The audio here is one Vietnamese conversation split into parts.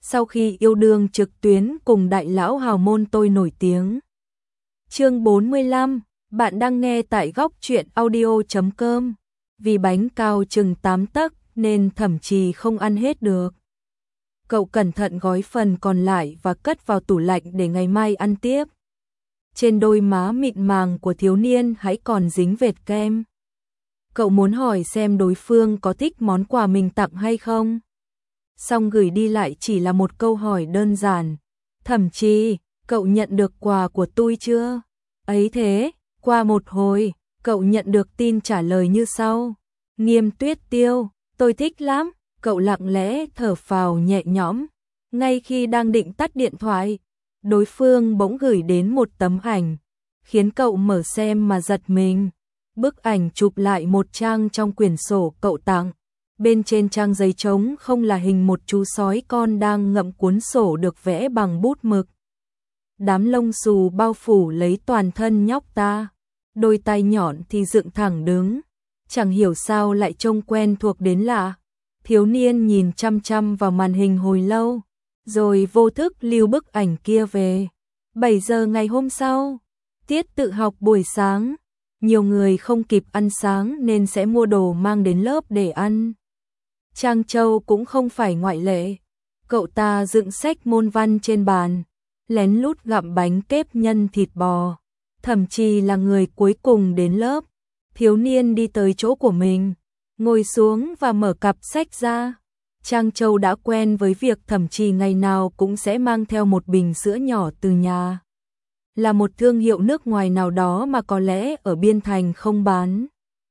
sau khi yêu đương trực tuyến cùng đại lão hào môn tôi nổi tiếng. Chương 45, bạn đang nghe tại góc truyện audio.com. Vì bánh cao chừng 8 tấc nên Thẩm Trì không ăn hết được. Cậu cẩn thận gói phần còn lại và cất vào tủ lạnh để ngày mai ăn tiếp. Trên đôi má mịn màng của thiếu niên hãy còn dính vệt kem. Cậu muốn hỏi xem đối phương có thích món quà mình tặng hay không. Xong gửi đi lại chỉ là một câu hỏi đơn giản. Thẩm Trì, cậu nhận được quà của tôi chưa? Ấy thế, qua một hồi, cậu nhận được tin trả lời như sau. Nghiêm Tuyết Tiêu, tôi thích lắm. Cậu lặng lẽ thở phào nhẹ nhõm. Ngay khi đang định tắt điện thoại, đối phương bỗng gửi đến một tấm ảnh, khiến cậu mở xem mà giật mình. Bức ảnh chụp lại một trang trong quyển sổ cậu tặng. Bên trên trang giấy trống không là hình một chú sói con đang ngậm cuốn sổ được vẽ bằng bút mực. Đám lông xù bao phủ lấy toàn thân nhóc ta, đôi tay nhọn thì dựng thẳng đứng, chẳng hiểu sao lại trông quen thuộc đến lạ. Thiếu niên nhìn chăm chăm vào màn hình hồi lâu, rồi vô thức lưu bức ảnh kia về. 7 giờ ngày hôm sau, tiết tự học buổi sáng, nhiều người không kịp ăn sáng nên sẽ mua đồ mang đến lớp để ăn. Trang Châu cũng không phải ngoại lệ. Cậu ta dựng sách môn văn trên bàn, lén lút gặm bánh kếp nhân thịt bò. Thẩm Trì là người cuối cùng đến lớp. Thiếu niên đi tới chỗ của mình, ngồi xuống và mở cặp sách ra. Trang Châu đã quen với việc Thẩm Trì ngày nào cũng sẽ mang theo một bình sữa nhỏ từ nhà. Là một thương hiệu nước ngoài nào đó mà có lẽ ở Biên Thành không bán.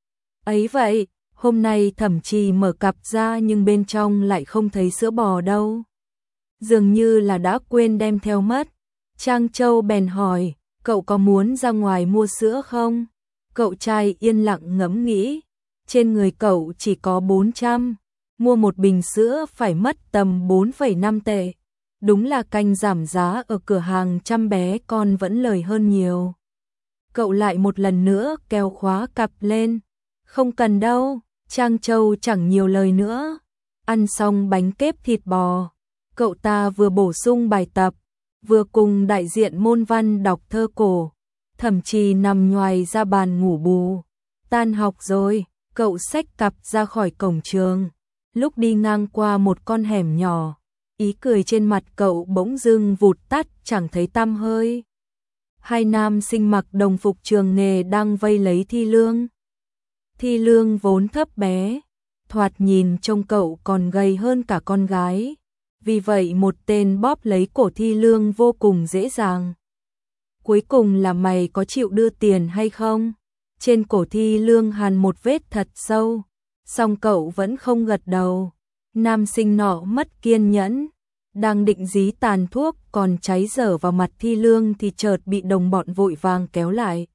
Ấy vậy, hôm nay Thẩm Trì mở cặp ra nhưng bên trong lại không thấy sữa bò đâu. Dường như là đã quên đem theo mất. Trang Châu bèn hỏi, cậu có muốn ra ngoài mua sữa không? Cậu trai yên lặng ngẫm nghĩ. Trên người cậu chỉ có 400, mua một bình sữa phải mất tầm 4,5 tệ. Đúng là canh giảm giá ở cửa hàng Trăm Bé Con vẫn lời hơn nhiều. Cậu lại một lần nữa kéo khóa cặp lên. Không cần đâu, Trang Châu chẳng nhiều lời nữa. Ăn xong bánh kếp thịt bò, cậu ta vừa bổ sung bài tập, vừa cùng đại diện môn văn đọc thơ cổ. Thẩm Trì nằm nhoài ra bàn ngủ bù. Tan học rồi, cậu xách cặp ra khỏi cổng trường. Lúc đi ngang qua một con hẻm nhỏ, ý cười trên mặt cậu bỗng dưng vụt tắt chẳng thấy tăm hơi. Hai nam sinh mặc đồng phục trường nghề đang vây lấy Thi Lương. Thi Lương vốn thấp bé, thoạt nhìn trông cậu còn gầy hơn cả con gái. Vì vậy một tên bóp lấy cổ Thi Lương vô cùng dễ dàng. Cuối cùng là mày có chịu đưa tiền hay không? Trên cổ Thi Lương hằn một vết thật sâu, song cậu vẫn không gật đầu. Nam sinh nọ mất kiên nhẫn, đang định dí tàn thuốc còn cháy dở vào mặt Thi Lương thì chợt bị đồng bọn vội vàng kéo lại.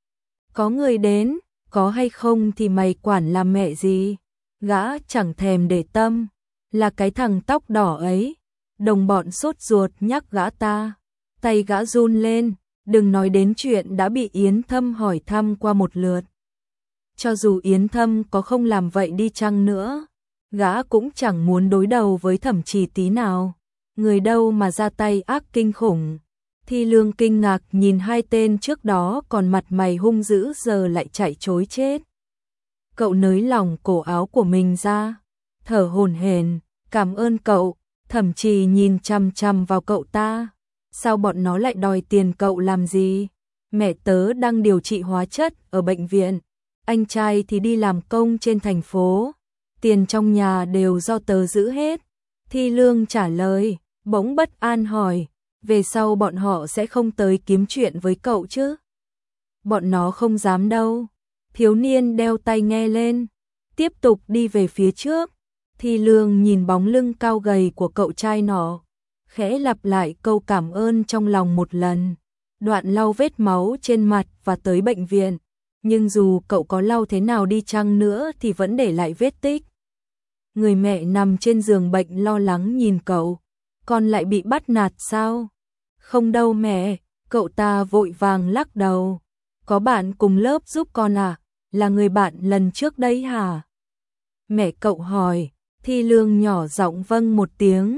Có người đến, có hay không thì mày quản làm mẹ gì? Gã chẳng thèm để tâm, là cái thằng tóc đỏ ấy. Đồng bọn sốt ruột nhắc gã ta, tay gã run lên, đừng nói đến chuyện đã bị Yến Thâm hỏi thăm qua một lượt. Cho dù Yến Thâm có không làm vậy đi chăng nữa, gã cũng chẳng muốn đối đầu với Thẩm Trì tí nào. Người đâu mà ra tay ác kinh khủng. Thi Lương kinh ngạc nhìn hai tên trước đó còn mặt mày hung dữ giờ lại chạy trối chết. Cậu nới lỏng cổ áo của mình ra, thở hổn hển, cảm ơn cậu. Thẩm Trì nhìn chằm chằm vào cậu ta. Sao bọn nó lại đòi tiền cậu làm gì? Mẹ tớ đang điều trị hóa chất ở bệnh viện, anh trai thì đi làm công trên thành phố. Tiền trong nhà đều do tớ giữ hết. Thi Lương trả lời, bỗng bất an hỏi, về sau bọn họ sẽ không tới kiếm chuyện với cậu chứ? Bọn nó không dám đâu. Thiếu niên đeo tai nghe lên, tiếp tục đi về phía trước. Thi Lương nhìn bóng lưng cao gầy của cậu trai nọ, khẽ lặp lại câu cảm ơn trong lòng một lần, đoạn lau vết máu trên mặt và tới bệnh viện. Nhưng dù cậu có lau thế nào đi chăng nữa thì vẫn để lại vết tích. Người mẹ nằm trên giường bệnh lo lắng nhìn cậu, con lại bị bắt nạt sao? Không đâu mẹ, cậu ta vội vàng lắc đầu. Có bạn cùng lớp giúp con à? Là người bạn lần trước đấy hả? Mẹ cậu hỏi. Thi Lương nhỏ giọng vâng một tiếng,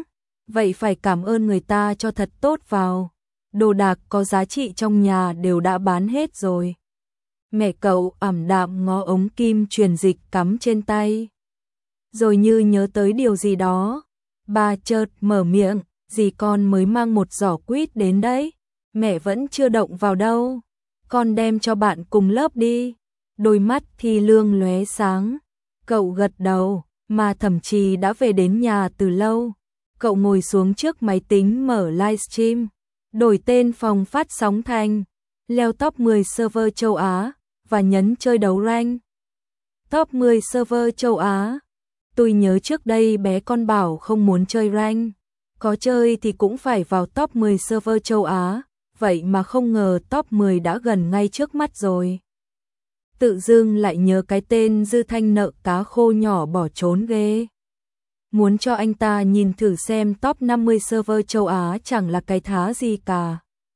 vậy phải cảm ơn người ta cho thật tốt vào. Đồ đạc có giá trị trong nhà đều đã bán hết rồi. Mẹ cậu ảm đạm ngó ống kim truyền dịch cắm trên tay. Rồi như nhớ tới điều gì đó, bà chợt mở miệng, dì con mới mang một giỏ quýt đến đấy. Mẹ vẫn chưa động vào đâu. Con đem cho bạn cùng lớp đi. Đôi mắt Thi Lương lóe sáng. Cậu gật đầu, mà Thẩm Trì đã về đến nhà từ lâu. Cậu ngồi xuống trước máy tính mở livestream, đổi tên phòng phát sóng thành leo top 10 server châu Á và nhấn chơi đấu rank. Top 10 server châu Á. Tôi nhớ trước đây bé con bảo không muốn chơi rank, có chơi thì cũng phải vào top 10 server châu Á, vậy mà không ngờ top 10 đã gần ngay trước mắt rồi. Tự dưng lại nhớ cái tên Dư Thanh nợ cá khô nhỏ bỏ trốn ghê. Muốn cho anh ta nhìn thử xem top 50 server châu Á chẳng là cái thá gì cả.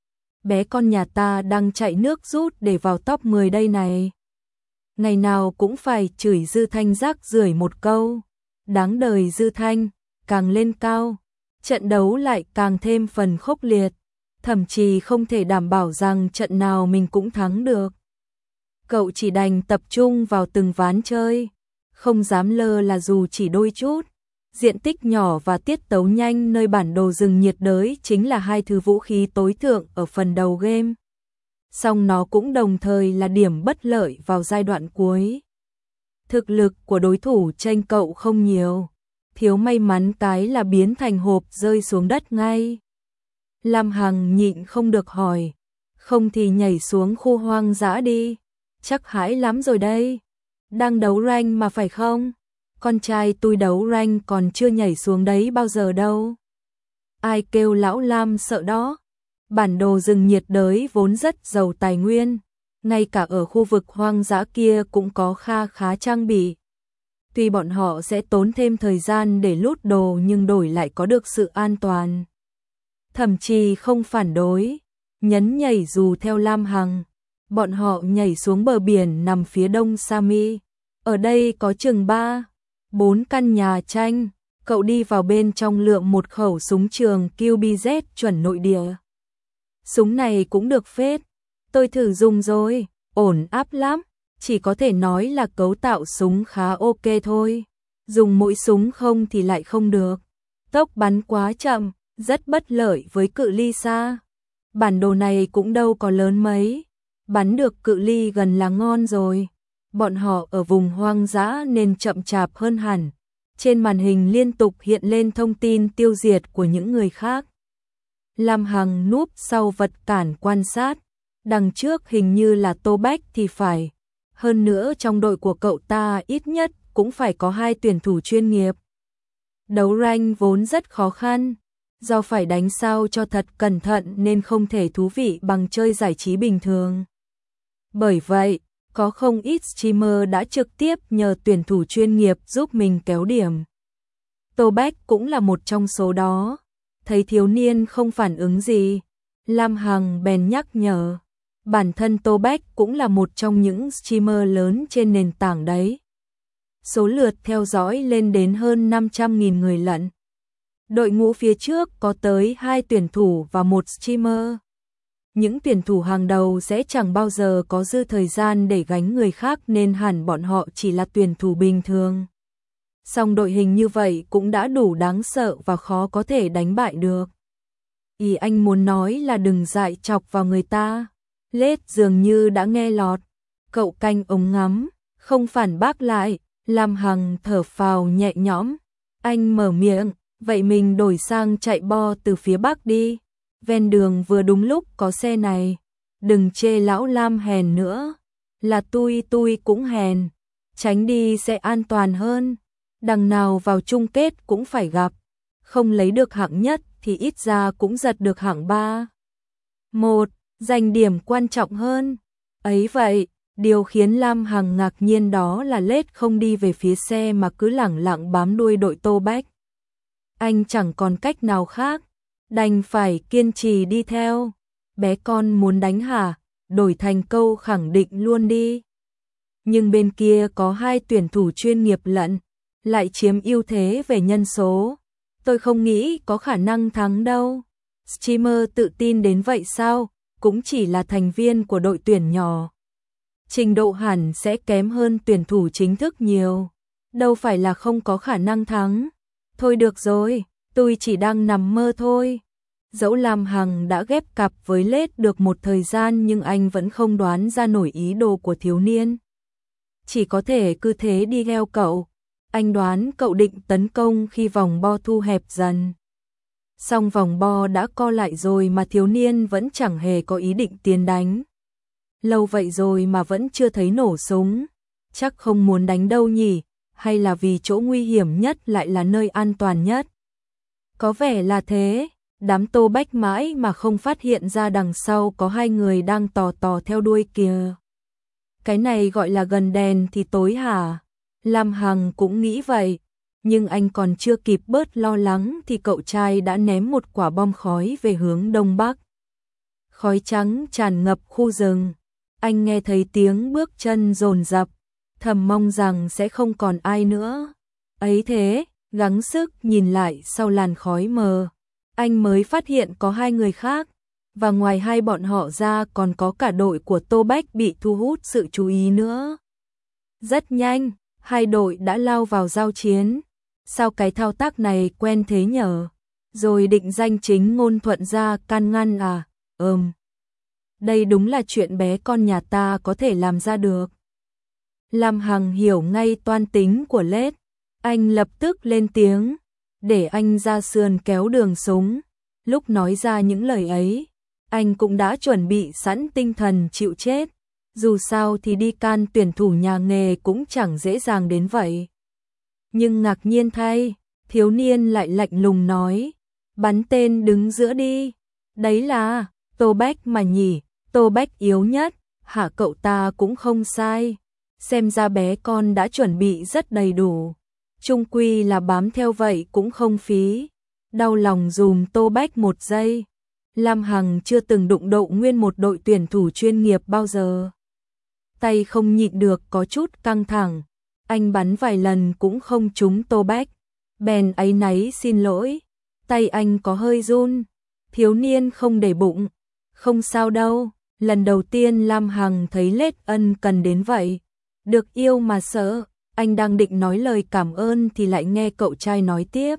Bé con nhà ta đang chạy nước rút để vào top 10 đây này. Ngày nào cũng phải chửi Dư Thanh rác rưởi một câu. Đáng đời Dư Thanh, càng lên cao, trận đấu lại càng thêm phần khốc liệt. Thậm chí không thể đảm bảo rằng trận nào mình cũng thắng được. Cậu chỉ đành tập trung vào từng ván chơi, không dám lơ là dù chỉ đôi chút. Diện tích nhỏ và tiết tấu nhanh nơi bản đồ rừng nhiệt đới chính là hai thứ vũ khí tối thượng ở phần đầu game. Song nó cũng đồng thời là điểm bất lợi vào giai đoạn cuối. Thực lực của đối thủ chênh cậu không nhiều, thiếu may mắn cái là biến thành hộp rơi xuống đất ngay. Lam Hằng nhịn không được hỏi, không thì nhảy xuống khu hoang dã đi, chắc hãi lắm rồi đây. Đang đấu rank mà phải không? Con trai tôi đấu rank còn chưa nhảy xuống đấy bao giờ đâu. Ai kêu lão Lam sợ đó. Bản đồ rừng nhiệt đới vốn rất giàu tài nguyên, ngay cả ở khu vực hoang dã kia cũng có kha khá trang bị. Tuy bọn họ sẽ tốn thêm thời gian để lút đồ nhưng đổi lại có được sự an toàn. Thậm chí không phản đối, nhấn nhảy dù theo Lam Hằng. Bọn họ nhảy xuống bờ biển nằm phía đông Sami. Ở đây có chừng 3-4 căn nhà tranh. Cậu đi vào bên trong lượm một khẩu súng trường QBZ chuẩn nội địa. Súng này cũng được phết. Tôi thử dùng rồi, ổn áp lắm. Chỉ có thể nói là cấu tạo súng khá ok thôi. Dùng mỗi súng không thì lại không được. Tốc bắn quá chậm, rất bất lợi với cự ly xa. Bản đồ này cũng đâu có lớn mấy. Bắn được cự ly gần là ngon rồi. Bọn họ ở vùng hoang dã nên chậm chạp hơn hẳn. Trên màn hình liên tục hiện lên thông tin tiêu diệt của những người khác. Lam Hằng núp sau vật cản quan sát. Đằng trước hình như là Tô Bách thì phải. Hơn nữa trong đội của cậu ta ít nhất cũng phải có 2 tuyển thủ chuyên nghiệp. Đấu rank vốn rất khó khăn. Do phải đánh sao cho thật cẩn thận nên không thể thú vị bằng chơi giải trí bình thường. Bởi vậy, có không ít streamer đã trực tiếp nhờ tuyển thủ chuyên nghiệp giúp mình kéo điểm. Tô Bách cũng là một trong số đó. Thấy thiếu niên không phản ứng gì, Lam Hằng bèn nhắc nhở. Bản thân Tô Bách cũng là một trong những streamer lớn trên nền tảng đấy. Số lượt theo dõi lên đến hơn 500.000 người lận. Đội ngũ phía trước có tới 2 tuyển thủ và 1 streamer. Những tuyển thủ hàng đầu sẽ chẳng bao giờ có dư thời gian để gánh người khác nên hẳn bọn họ chỉ là tuyển thủ bình thường. Song đội hình như vậy cũng đã đủ đáng sợ và khó có thể đánh bại được. Ý anh muốn nói là đừng dại chọc vào người ta. Lết dường như đã nghe lọt. Cậu canh ống ngắm, không phản bác lại. Lam Hằng thở phào nhẹ nhõm. Anh mở miệng, vậy mình đổi sang chạy bo từ phía bắc đi. Ven đường vừa đúng lúc có xe này. Đừng chê lão Lam hèn nữa. Là tôi cũng hèn. Tránh đi sẽ an toàn hơn. Đằng nào vào chung kết cũng phải gặp. Không lấy được hạng nhất thì ít ra cũng giật được hạng 3. 1. Giành điểm quan trọng hơn. Ấy vậy, điều khiến Lam Hằng ngạc nhiên đó là Lết không đi về phía xe mà cứ lẳng lặng bám đuôi đội Tô Bách. Anh chẳng còn cách nào khác, đành phải kiên trì đi theo. Bé con muốn đánh hả? Đổi thành câu khẳng định luôn đi. Nhưng bên kia có 2 tuyển thủ chuyên nghiệp lận, lại chiếm ưu thế về nhân số. Tôi không nghĩ có khả năng thắng đâu. Streamer tự tin đến vậy sao? Cũng chỉ là thành viên của đội tuyển nhỏ. Trình độ hẳn sẽ kém hơn tuyển thủ chính thức nhiều. Đâu phải là không có khả năng thắng. Thôi được rồi, tôi chỉ đang nằm mơ thôi. Dẫu Lam Hằng đã ghép cặp với Lết được một thời gian nhưng anh vẫn không đoán ra nổi ý đồ của thiếu niên. Chỉ có thể cứ thế đi theo cậu. Anh đoán cậu định tấn công khi vòng bo thu hẹp dần. Song vòng bo đã co lại rồi mà thiếu niên vẫn chẳng hề có ý định tiến đánh. Lâu vậy rồi mà vẫn chưa thấy nổ súng. Chắc không muốn đánh đâu nhỉ, hay là vì chỗ nguy hiểm nhất lại là nơi an toàn nhất. Có vẻ là thế, đám Tô Bách mãi mà không phát hiện ra đằng sau có hai người đang tò tò theo đuôi kìa. Cái này gọi là gần đèn thì tối hả? Lam Hằng cũng nghĩ vậy, nhưng anh còn chưa kịp bớt lo lắng thì cậu trai đã ném một quả bom khói về hướng đông bắc. Khói trắng tràn ngập khu rừng, anh nghe thấy tiếng bước chân dồn dập, thầm mong rằng sẽ không còn ai nữa. Ấy thế, gắng sức nhìn lại sau làn khói mờ, anh mới phát hiện có hai người khác, và ngoài hai bọn họ ra còn có cả đội của Tô Bách bị thu hút sự chú ý nữa. Rất nhanh, hai đội đã lao vào giao chiến. Sao cái thao tác này quen thế nhở? Rồi định danh chính ngôn thuận ra can ngăn à? Đây đúng là chuyện bé con nhà ta có thể làm ra được. Lam Hằng hiểu ngay toan tính của Lết. Anh lập tức lên tiếng, để anh ra sườn kéo đường súng. Lúc nói ra những lời ấy, anh cũng đã chuẩn bị sẵn tinh thần chịu chết. Dù sao thì đi can tuyển thủ nhà nghề cũng chẳng dễ dàng đến vậy. Nhưng ngạc nhiên thay, thiếu niên lại lạnh lùng nói, bắn tên đứng giữa đi. Đấy là Tô Bách mà nhỉ, Tô Bách yếu nhất, hả? Cậu ta cũng không sai. Xem ra bé con đã chuẩn bị rất đầy đủ. Chung quy là bám theo vậy cũng không phí. Đau lòng dùm Tô Bách một giây. Lam Hằng chưa từng đụng độ nguyên một đội tuyển thủ chuyên nghiệp bao giờ. Tay không nhịn được có chút căng thẳng. Anh bắn vài lần cũng không trúng Tô Bách. Bèn áy náy xin lỗi. Tay anh có hơi run. Thiếu niên không để bụng. Không sao đâu. Lần đầu tiên Lam Hằng thấy Lết ân cần đến vậy. Được yêu mà sợ. Anh đang định nói lời cảm ơn thì lại nghe cậu trai nói tiếp.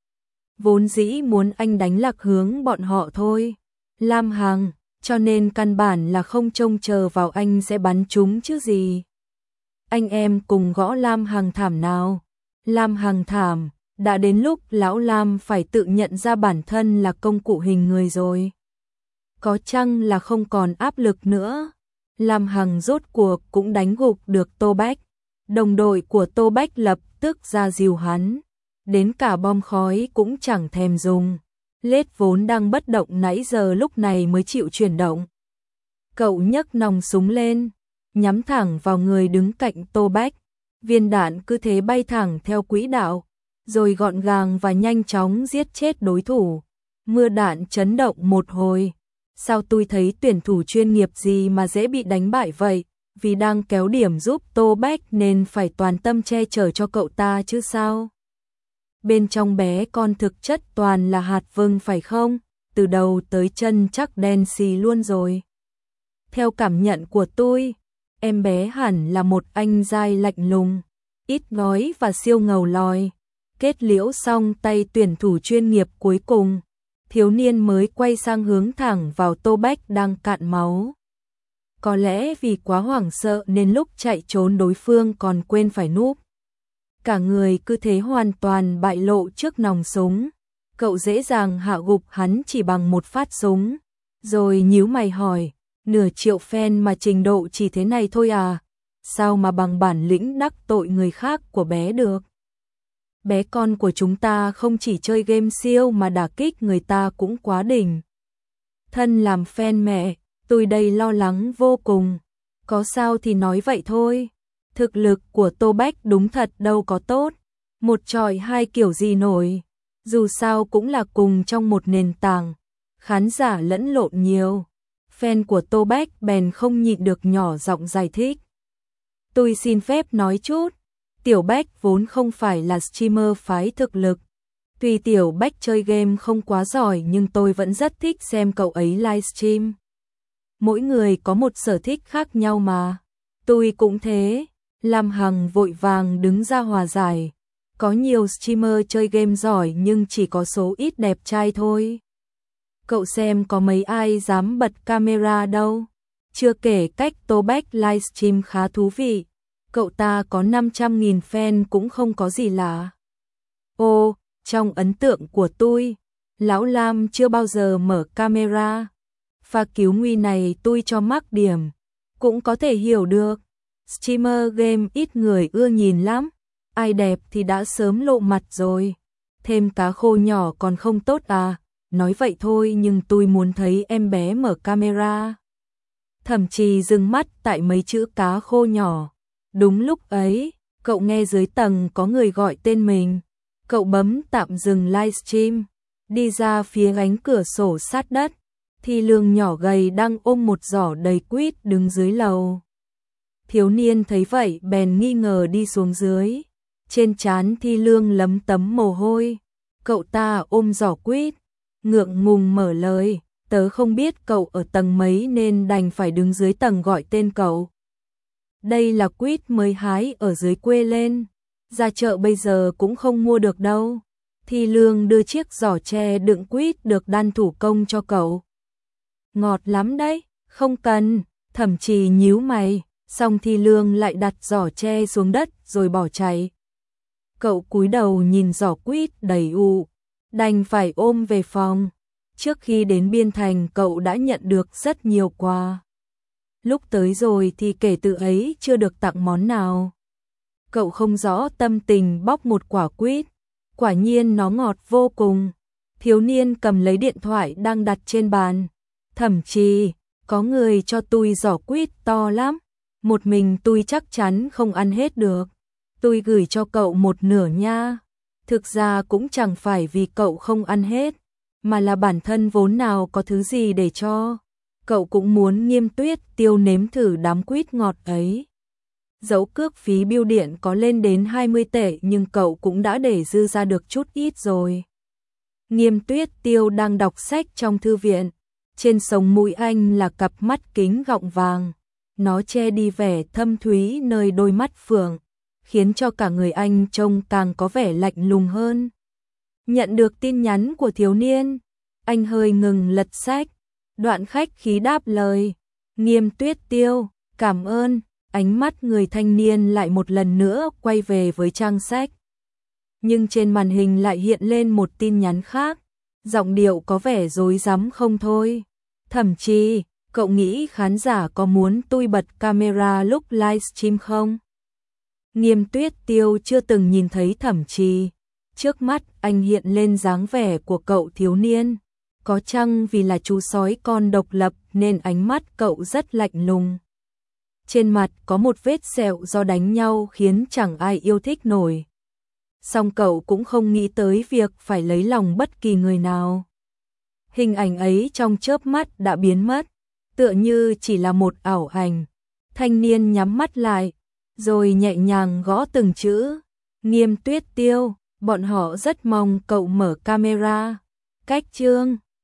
Vốn dĩ muốn anh đánh lạc hướng bọn họ thôi. Lam Hằng, cho nên căn bản là không trông chờ vào anh sẽ bắn chúng chứ gì. Anh em cùng gõ Lam Hằng thảm nào. Lam Hằng thảm, đã đến lúc lão Lam phải tự nhận ra bản thân là công cụ hình người rồi. Có chăng là không còn áp lực nữa. Lam Hằng rốt cuộc cũng đánh gục được Tô Bách. Đồng đội của Tô Bách lập tức ra dìu hắn. Đến cả bom khói cũng chẳng thèm dùng. Lết vốn đang bất động nãy giờ lúc này mới chịu chuyển động. Cậu nhấc nòng súng lên, nhắm thẳng vào người đứng cạnh Tô Bách. Viên đạn cứ thế bay thẳng theo quỹ đạo, rồi gọn gàng và nhanh chóng giết chết đối thủ. Mưa đạn chấn động một hồi. Sao tôi thấy tuyển thủ chuyên nghiệp gì mà dễ bị đánh bại vậy? Vì đang kéo điểm giúp Tô Bách nên phải toàn tâm che chở cho cậu ta chứ sao? Bên trong bé con thực chất toàn là hạt vừng phải không? Từ đầu tới chân chắc đen xì luôn rồi. Theo cảm nhận của tôi, em bé hẳn là một anh giai lạnh lùng, ít nói và siêu ngầu lòi. Kết liễu xong tay tuyển thủ chuyên nghiệp cuối cùng, thiếu niên mới quay sang hướng thẳng vào Tô Bách đang cạn máu. Có lẽ vì quá hoảng sợ nên lúc chạy trốn đối phương còn quên phải núp. Cả người cứ thế hoàn toàn bại lộ trước nòng súng. Cậu dễ dàng hạ gục hắn chỉ bằng một phát súng. Rồi nhíu mày hỏi, nửa triệu fan mà trình độ chỉ thế này thôi à? Sao mà bằng bản lĩnh đắc tội người khác của bé được? Bé con của chúng ta không chỉ chơi game siêu mà đả kích người ta cũng quá đỉnh. Thân làm fan mẹ, tôi đây lo lắng vô cùng. Có sao thì nói vậy thôi. Thực lực của Tô Bách đúng thật đâu có tốt. Một chọi hai kiểu gì nổi. Dù sao cũng là cùng trong một nền tảng. Khán giả lẫn lộn nhiều. Fan của Tô Bách bèn không nhịn được nhỏ giọng giải thích. Tôi xin phép nói chút. Tiểu Bách vốn không phải là streamer phái thực lực. Tuy Tiểu Bách chơi game không quá giỏi nhưng tôi vẫn rất thích xem cậu ấy livestream. Mỗi người có một sở thích khác nhau mà. Tôi cũng thế. Lam Hằng vội vàng đứng ra hòa giải. Có nhiều streamer chơi game giỏi nhưng chỉ có số ít đẹp trai thôi. Cậu xem có mấy ai dám bật camera đâu. Chưa kể cách Tô Bách livestream khá thú vị. Cậu ta có 500.000 fan cũng không có gì lạ. Ô, trong ấn tượng của tôi, Lão Lam chưa bao giờ mở camera. Pha cứu nguy này tôi cho mắc điểm. Cũng có thể hiểu được. Streamer game ít người ưa nhìn lắm. Ai đẹp thì đã sớm lộ mặt rồi. Thêm cá khô nhỏ còn không tốt à. Nói vậy thôi nhưng tôi muốn thấy em bé mở camera. Thậm chí dừng mắt tại mấy chữ cá khô nhỏ. Đúng lúc ấy, cậu nghe dưới tầng có người gọi tên mình. Cậu bấm tạm dừng livestream, đi ra phía gánh cửa sổ sát đất. Thì Lương nhỏ gầy đang ôm một giỏ đầy quýt đứng dưới lầu. Thiếu niên thấy vậy bèn nghi ngờ đi xuống dưới. Trên trán Thi Lương lấm tấm mồ hôi. Cậu ta ôm giỏ quýt, ngượng ngùng mở lời. Tớ không biết cậu ở tầng mấy nên đành phải đứng dưới tầng gọi tên cậu. Đây là quýt mới hái ở dưới quê lên. Ra chợ bây giờ cũng không mua được đâu. Thi Lương đưa chiếc giỏ tre đựng quýt được đan thủ công cho cậu. Ngọt lắm đấy, không cần. Thậm chí nhíu mày. Xong Thi Lương lại đặt giỏ tre xuống đất rồi bỏ chạy. Cậu cúi đầu nhìn giỏ quýt đầy ụ, đành phải ôm về phòng. Trước khi đến Biên Thành cậu đã nhận được rất nhiều quà. Lúc tới rồi thì kể từ ấy chưa được tặng món nào. Cậu không rõ tâm tình bóc một quả quýt. Quả nhiên nó ngọt vô cùng. Thiếu niên cầm lấy điện thoại đang đặt trên bàn. Thậm chí, có người cho tôi giỏ quýt to lắm. Một mình tôi chắc chắn không ăn hết được. Tôi gửi cho cậu một nửa nha. Thực ra cũng chẳng phải vì cậu không ăn hết, mà là bản thân vốn nào có thứ gì để cho. Cậu cũng muốn Nghiêm Tuyết Tiêu nếm thử đám quýt ngọt ấy. Dẫu cước phí bưu điện có lên đến 20 tệ nhưng cậu cũng đã để dư ra được chút ít rồi. Nghiêm Tuyết Tiêu đang đọc sách trong thư viện. Trên sống mũi anh là cặp mắt kính gọng vàng. Nó che đi vẻ thâm thúy nơi đôi mắt phượng, khiến cho cả người anh trông càng có vẻ lạnh lùng hơn. Nhận được tin nhắn của thiếu niên, anh hơi ngừng lật sách. Đoạn khách khí đáp lời. Nghiêm Tuyết Tiêu, cảm ơn. Ánh mắt người thanh niên lại một lần nữa quay về với trang sách. Nhưng trên màn hình lại hiện lên một tin nhắn khác. Giọng điệu có vẻ rối rắm không thôi. Thậm chí, cậu nghĩ khán giả có muốn tôi bật camera lúc livestream không? Nghiêm Tuyết Tiêu chưa từng nhìn thấy Thẩm Trì. Trước mắt anh hiện lên dáng vẻ của cậu thiếu niên. Có chăng vì là chú sói con độc lập nên ánh mắt cậu rất lạnh lùng. Trên mặt có một vết sẹo do đánh nhau khiến chẳng ai yêu thích nổi. Song cậu cũng không nghĩ tới việc phải lấy lòng bất kỳ người nào. Hình ảnh ấy trong chớp mắt đã biến mất, tựa như chỉ là một ảo ảnh. Thanh niên nhắm mắt lại, rồi nhẹ nhàng gõ từng chữ. Nghiêm Tuyết Tiêu, bọn họ rất mong cậu mở camera. Cách chương